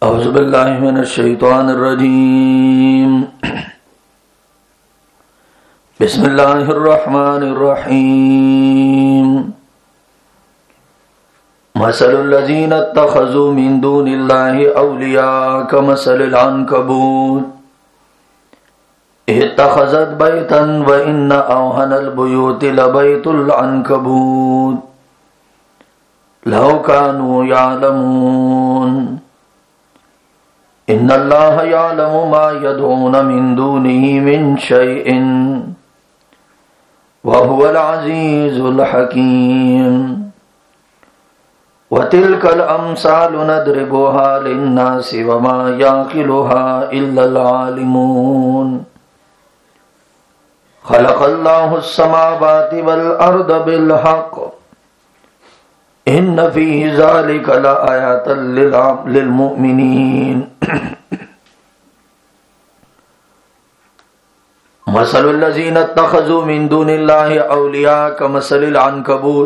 أعوذ بالله من الشيطان الرجيم بسم الله الرحمن الرحيم مثل الذين اتخذوا من دون الله أولياء كمثل العنكبوت اتخذت بيتا وإن أوهن البيوت لبيت العنكبوت لو كانوا يعلمون إن الله يعلم ما يدعون من دونه من شيء وهو العزيز الحكيم وتلك الأمثال نضربها للناس وما يعقلها إلا العالمون خلق الله السماوات والأرض بالحق إن فيه ذلك لآيات للمؤمنين مثل الذين اتخذوا من دون الله أولياء كمثل العنكبوت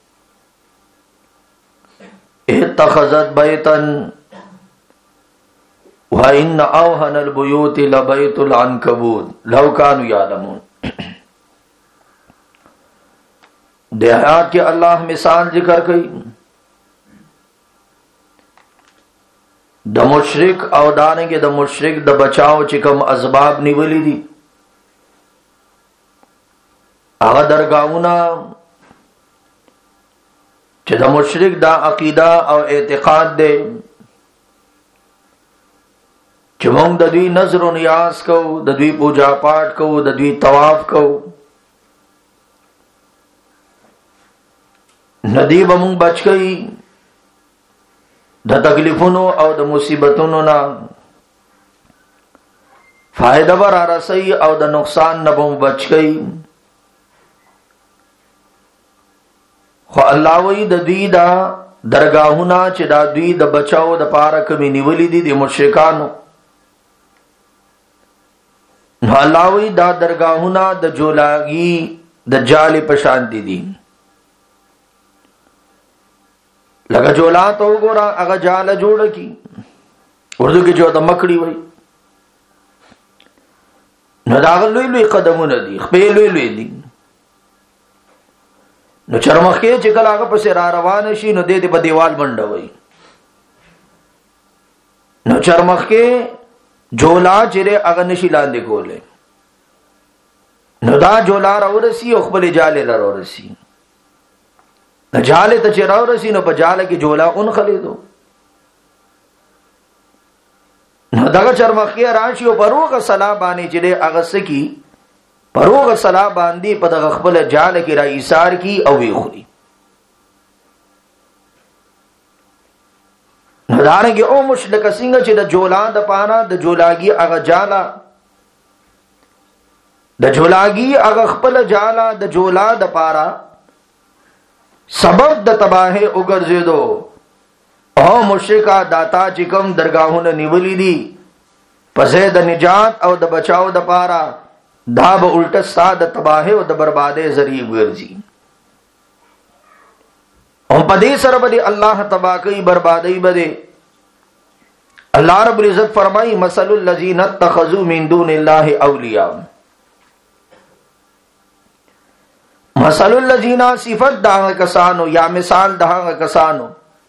اتخذت بيتا وإن أوهن البيوت لبيت العنكبوت لو كانوا يعلمون. دیہات کے اللہ مثال ذکر کئی د مشرک او دانگے د مشرک د بچاو چکم اسباب نیولی دی آغا درگاونا چه د مشرک دا عقیدہ او اعتقاد دے چه مونگ د دوی نظر و نیاز کو د دوی پوجا پاٹ کو د دوی طواف کو ندی بمون بچ گئی د تکلیفونو او د مصیبتونو نا فائدہ برا رسی او د نقصان نه بمون بچ گئی خو الله وی د دوی دا درگاهونه چې دا دوی د بچاو د پاره کمی نیولی دي د مشرکانو نو الله وی دا درگاهونه د جولاګي د جال پشان دي لگا جولا تو گورا اگا جال جوڑ کی اردو کی جو دا مکڑی وی نو داغ لوی لوی قدمون دی خپی لوی لوی دی نو چرمخی چکل آگا پس را روان شی نو دے دی با دیوال منڈا وی نو چرمخی جولا چرے اگا نشی لاندے کولے نو دا جولا رو رسی اخبر جالے رو رسی نہ جالے تا چراو رسی نو پا جالے کی جولا ان خلیدو نو دغا چرمخی راشی و پروغ صلاح بانی چلے اغسکی پروغ صلاح باندی پا دغا خبل جالے کی رئیسار کی اوی خوری نو دارنگی او مشلک سنگا چی دا جولا دا پانا دا جولاگی اغا جالا دا جولاگی اغا خبل جالا دا جولا دا پارا سبب د تباہ اگرزیدو او مشرکا داتا چکم درگاہون نیولی دی پسے د نجات او د بچاو د پارا دا با الٹا سا د تباہ او د برباد ذریع گرزی او پدی سر بدی اللہ تباکی بربادی بدے اللہ رب العزت فرمائی مثل الذین اتخذوا من دون اللہ اولیاء مثل الذین صفت دہاں کسانو یا مثال دہاں کسانو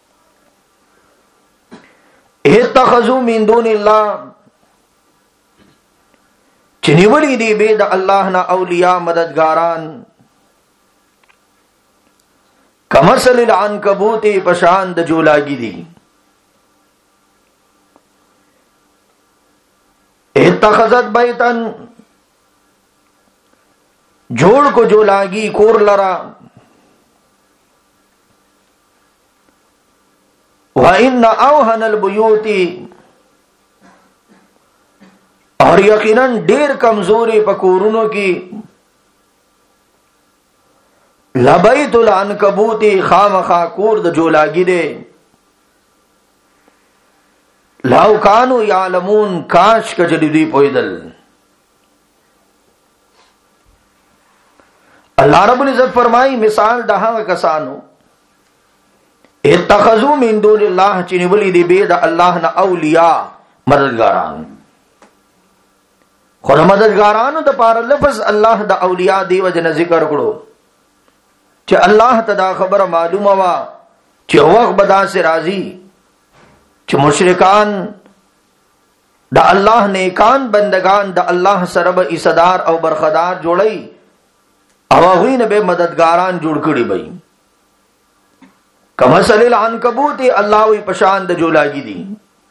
اتخذوا من دون اللہ چنیولی دی بید اللہ نا اولیاء مددگاران کمثل العنکبوت پشاند جولاگی دی اتخذت بیتن جوڑ کو جو لاگی کور لرا وَإِنَّ أَوْهَنَ الْبُيُوتِ اور یقیناً دیر کمزوری پکورونوں کی لَبَيْتُ الْعَنْكَبُوتِ خامخا کورد جو لاگی دے لَوْ كَانُوا يَعْلَمُونَ کاش کجلی پویدل. اللہ رب العزت فرمائی مثال دہاں کسانو اتخذوا من دون الله چې نیولې دي به د الله نه اولیاء مددګاران. خو مددګارانو د پاره لفظ الله د اولیاء دی وجه ذکر کړو چې الله ته دا خبره معلومه وا چې وخت بدا سے راضی چې مشرکان د الله نیکان بندگان د الله سره به ایصدار او برخدار جوړي او هغوی نه به مددګاران جوړ کړي وي. کمثل العنکبوت الله وی پشان د جولاګي دي.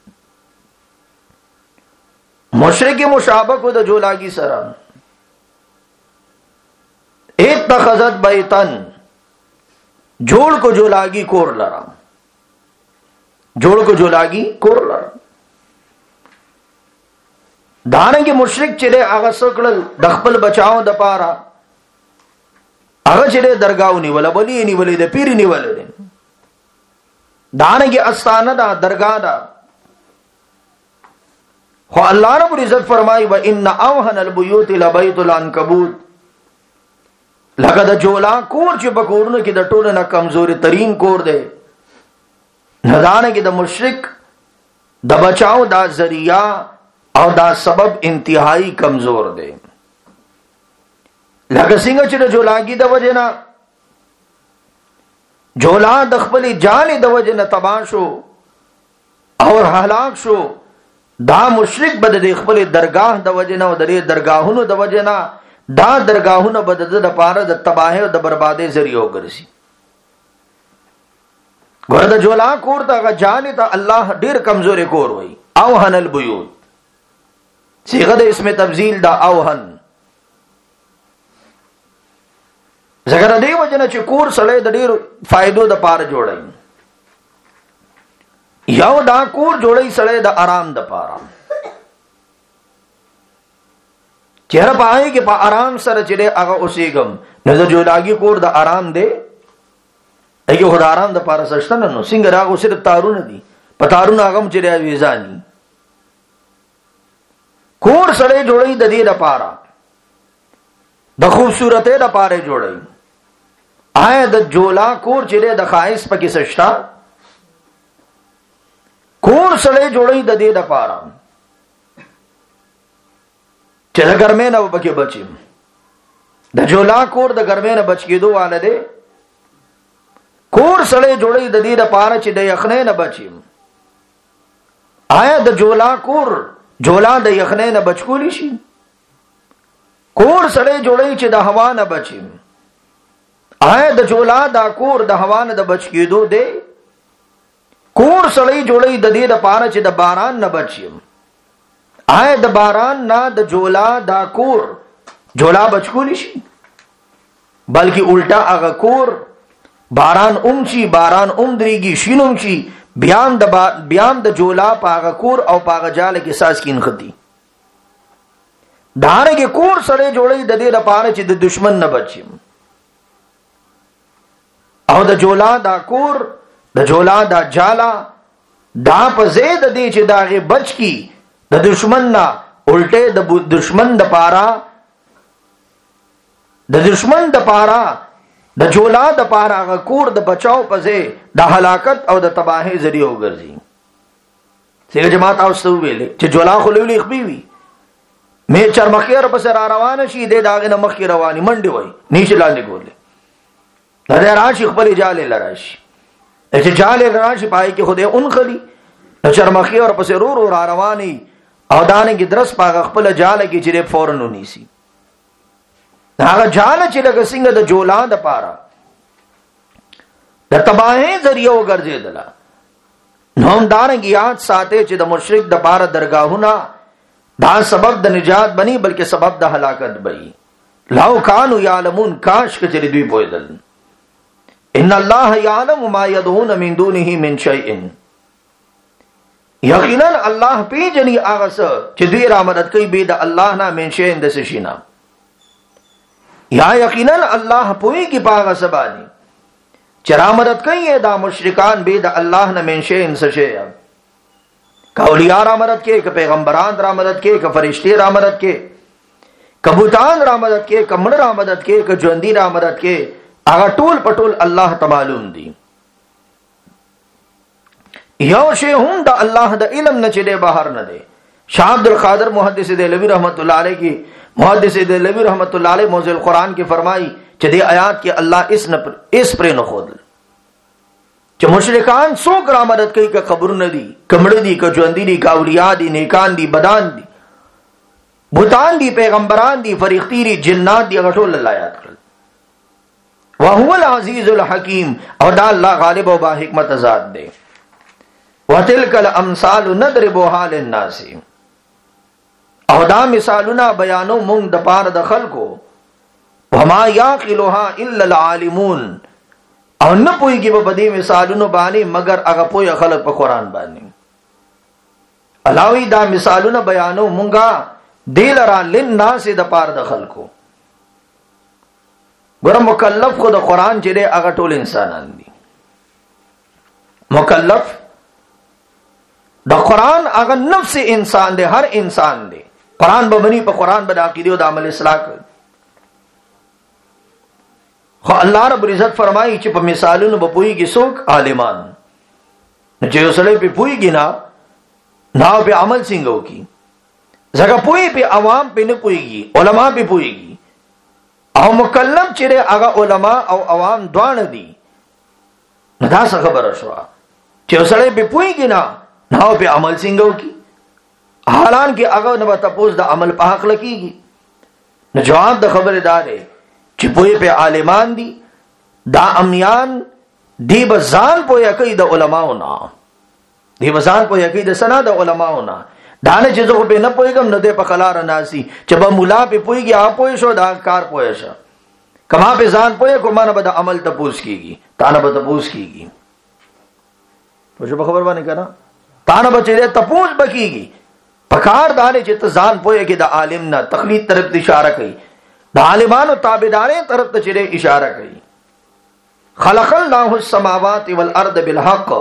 مشرک مشابه کو د جولاګي سره اتخذت بیتن جوړ کو جولاګي کور لرا جوړ کو جولاګي کور لرا. دانګي مشرک چې هغه سکړل د خپل بچاو د پاره هغه چې درگاہونی ولا بلی نی ولې د پیر نی ولې دانګي استانه دا درگاہ دا. خو الله رب العزت فرمایي و ان اوهن البيوت لبيت العنكبوت لقد جولا کور چې بکورونه کې د ټولو نه کمزوري ترين کور دی. ندانګي د مشرک د بچاو دا ذریعہ او دا سبب انتہائی کمزور دی. لکه څنګه چې د جولاګي د وجنه جولا د خپل جان د وجنه تباہ شو او هلاک شو، دا مشرک بد د خپل درگاه د وجنه او د درگاهونو د وجنه دا درگاهونو بد د پاره د تباہی او د بربادي ذریعہ وګرځي. ګوره د جولا کور ته جان ته الله ډیر کمزوري کور وای. اوهن البیوت صيغه د اسم تبذیل دا اوهن زګر دی وجنه چې کور سړی د ډیر فائدو د پاره جوړای. یو دا کور جوړای سړی د آرام د پاره چهره پای کې په آرام سره چې هغه اوسېګم نو د جولاګي کور د آرام دی. ایو خو د آرام د پاره سشتنه نو څنګه راغو صرف تارونه دي په تارونه هغه چې ویزانی کور سړی جوړای د دې د پاره د خوبصورته د پاره جوړای. آیا د جولا کور چې د خایس پکې سشتا کور سړی جوړای د دې د پاره چې د ګرمه نه پکې بچي. د جولا کور د ګرمه نه بچ کېدو والده کور سړی جوړای د دې د پاره چې د یخنې نه بچي. آیا د جولا کور جولا د یخنې نه بچ کولی شي؟ کور سړی جوړای چې د هوا نه بچي. آیا د جولا دا کور د هوا نه د بچ کېدو دی؟ کور سړی جوړای د دې د پاره چې د باران نه بچي. آیا د باران نه د جولا دا کور جولا بچ کولی شي؟ بلکې الټا هغه کور باران اومشي باران اومدريږي شینوم شي بیان د جولا پاغه کور او پاغه جاله کې ساس کین خدي. دانګي کور سره جوړي د دې لپاره چې د دشمن نه بچي. او د جولا دا کور د جولا دا جالا دا په زید دي چې داغه بچ کی د دشمن نه الټه د دشمن د پارا د جولا د پارا غ کور د بچاو پځه د هلاکت او د تباہی ذریعہ وګرځي. څنګه جماعت اوسو ویلې چې جولا خلولې خبي وي مې چرمخیر په سر روانه شي د داغه نه مخ رواني منډي وای نيش لاندې ګولې دا راشي خپل جاله لراشي چې جاله لراشي پای کې خوده اون خلی چرمخیر په سر ورو را رواني او دانه کې درس پاغه خپل جاله کې چې فورن ونیسي. هغه جاله چې لکه څنګه د جولا د پاره د تباہی ذریعہ وګرځیدل. نو دانګ یاد ساته چې د مشرک د پاره درگاهونه دا سبب د نجات بنی بلکې سبب د هلاکت بنی. لو کانوا یعلمون کاش کچری دوی پویدل. ان الله یعلم ما يدعون من دونه من شیء یقینا الله پیجنی هغه څه چې دوی را مدد کوي به د الله نه من شیء د سشینا. یا یقینا الله پوی کی پاغه سبانی چرا مدد کوي دا مشرکان به د الله نه من شیء سشی. اولیاء را مدد کې، که پیغمبران را مدد کې، که فرشتي را مدد کې، که بوتان را مدد کې، که مړ را مدد کې، که ژوندۍ را مدد کې، هغه ټول پټول الله ته معلوم دي. یو شی هم د الله د علم نه چې بهر نه دی. شاه عبد القادر محدث دہلوی رحمت اللہ علیہ کی محدث دہلوی رحمت اللہ علیہ موضوع القرآن کی فرمائی چې دې آیات کې الله اس پر نه خود چې مشرکان څوک را مدد کوي که قبر نه دي کمړ دي که ژوند دي که اولیاء دي نیکان دي بدان دي بوتان دي پیغمبران دي فرښتې دي جنات دي غټول الله یاد کړل. وهو العزیز الحکیم او دا الله غالب او با حکمت ذات دی. وتلک الامثال نضربها للناس او دا مثالونه بیانو مونږ د پاره د خلکو وما یعقلها الا العالمون او نه پوهیږي په دې مثالونو باندې مگر هغه پوهه خلک په قران باندې. علاوه دا مثالونه بیانو مونږه دلرا للناس د پاره د خلکو. ګور مکلف خو د قران چې دی هغه ټول انسانان دي. مکلف د قران هغه نفس انسان دی، هر انسان دی. قرآن ببنی په قرآن به د عقیده او د عمل اصلاح کوي. خو الله رب العزت فرمایي چې په مثالونو به پوهیږي څوک؟ عالمان. نو چې یو سړی په پوهیږي نه په عمل څنګه وکړي؟ ځکه پوهی په عوام په نه پوهیږي، علما په پوهیږي او مکلف چې هغه علما او عوام دواړه دي. نو دا څه خبره شوه چې یو سړی په پوهیږي نه په عمل څنګه وکړي؟ حالان کې هغه نه تپوس د عمل په حق لکېږي. نو جواب د خبره دا دی چې پوهې په عالمان دي، دا امیان دی به ځان پوهه کوي د علماو نه، دی به ځان پوهه کوي د سنا د علماو نه. دا نه چې زه خو په نه پوهېږم نه دی په خلاره ناسي چې به ملا په پوهېږي هغه پوه شو دا کار پوه شه. کما په ځان پوهه کو ما نه به د عمل تپوس کېږي، تا نه به تپوس کېږي. پوه په خبر باندې که نه تا نه به چې تپوس به کېږي. پکار دارے چې ته ځان پوهه کې د عالم نه تقلید طرف ته اشاره کوي، د عالمانو تابعداري طرف ته چې اشاره کوي. خلق الله السماوات والارض بالحق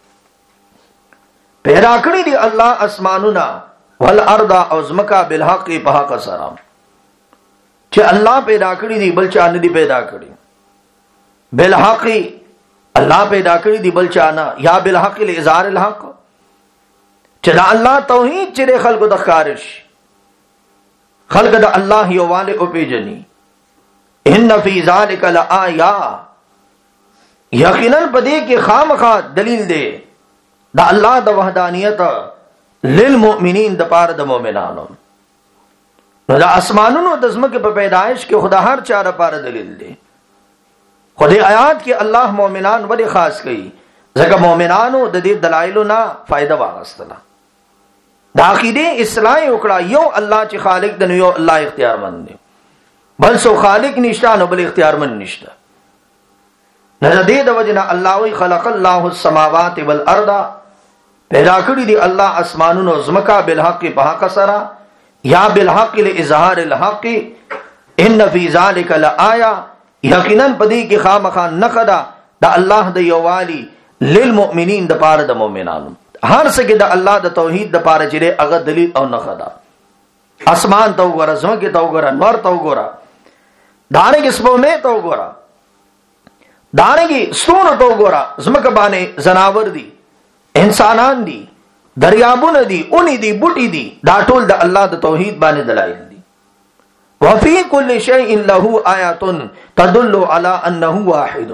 پیدا کړی دی الله اسمانونه والارض او زمکا بالحق په حق سره. چې الله پیدا کړی دی بل چا نه دی پیدا کړی. بالحق الله پیدا کړی دی بل چا نه، یا بالحق لاظهار الحق چې دا الله توحید چې خلکو د خارش خلق د الله یوواله او پیجنی. ان فی ذلک لآیا یقینا پدې کې خامخا دلیل دی دا الله د وحدانیت للمؤمنین د پاره د مؤمنانو. نو د اسمانونو د زمکه په پیدایش کې خدا هر چا لپاره دلیل دی. خدای آیات کې الله مؤمنان ولې خاص کړي؟ ځکه مؤمنانو د دې دلایلو نه فائدہ واغستله. د عقیده اصلاح وکړه. یو الله چې خالق دی، یو الله اختیار مند دی، بل سو خالق نشته نو بل اختیار مند نشته. نه دې د وجنه الله وی خلق الله السماوات والارض پیدا کړی دی الله اسمانونو زمکا بالحق په حق سره، یا بالحق لاظهار الحق. ان فی ذلک لآیا یقینا پدې کې خامخا نقدا د الله د یووالي للمؤمنین د پاره د مؤمنانو. هر څه کې د الله د توحید د پاره چې هغه دلیل او نقدا. اسمان ته وګوره، زمکه ته وګوره، نور ته وګوره، دانګې سپومې ته وګوره، دانګې ستورو ته وګوره، زمکه باندې زناور دي، انسانان دي، دریابونه دي، اونې دي، بوټي دي، دا ټول د الله د توحید باندې دلایل دي. وفي كل شيء له آيات تدل على انه واحد.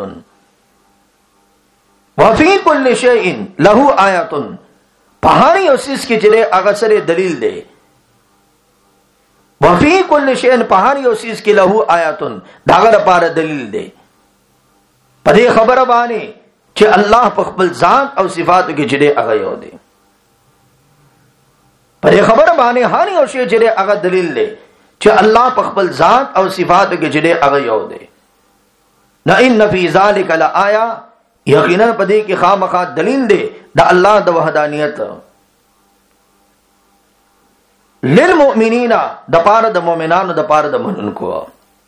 وفي كل شيء له آيات پہاڑی او سیس کې چې هغه سره دلیل دی. وفي كل شيء پہاڑی او سیس کې له آیات داغه لپاره دلیل دی. په دې خبره باندې چې الله په خپل ذات او صفات کې چې هغه یو دی. په دې خبره باندې هر یو شی چې هغه دلیل دی چې الله په خپل ذات او صفات کې چې هغه یو دی. نه ان فی ذلک لآیا یقینا په دې کې خامخا دلیل دی د الله د وحدانیت للمؤمنین د پاره د مؤمنانو د پاره د منونکو.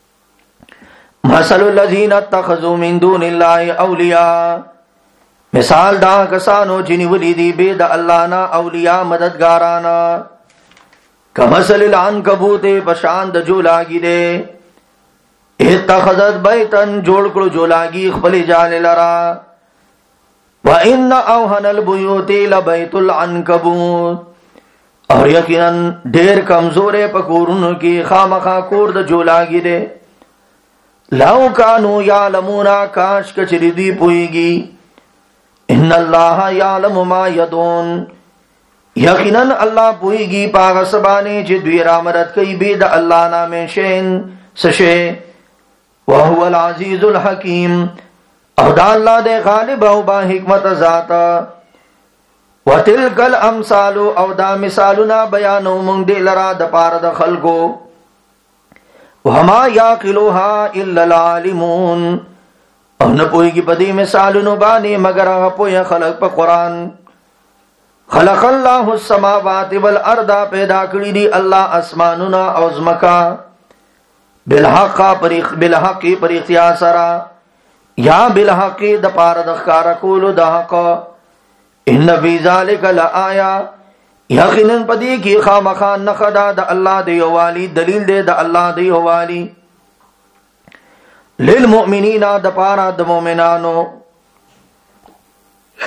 مثل الذین اتخذوا من دون الله اولیاء مثال دا کسانو چې نیولې دي به د الله نه اولیاء مددګاران. کمثل العنکبوت بشان د جولاګی دے اتخذت بیتن جوړ کړو جولاګی خپل جان لرا وَإِنَّ أَوْهَنَ الْبُيُوتِ لَبَيْتُ الْعَنْكَبُوتِ اور یقیناً ډیر کمزورې پکورونو کې خامخا کور د جولاګي دے. لو کانوا یعلمون کاش کچری دی پویږي ان الله یعلم ما یدون یقینا الله پویږي پاغه سبانه چې دوی را مدد کوي به د الله نامه شین سشه وهو العزیز الحکیم او دا الله د غالب او با حکمت ذات. وتلک الامثال او دا مثالنا بیانو مونږ دې لرا د پاره د خلقو وما یاقلوها الا العالمون او نه پويږي په دې مثالونو باندې مگر هغه پوهه خلق په قران. خلق الله السماوات والارض پیدا کړی دی الله اسمانونه او زمکا بالحق پر اختیار سره یا بالحق د پاره د ښکارا کولو د حق. ان فی ذلک لآیا یقینا پدې کې خامخا نخدا د الله دی یوالي دلیل دی د الله دی یوالي للمؤمنین د پاره د مؤمنانو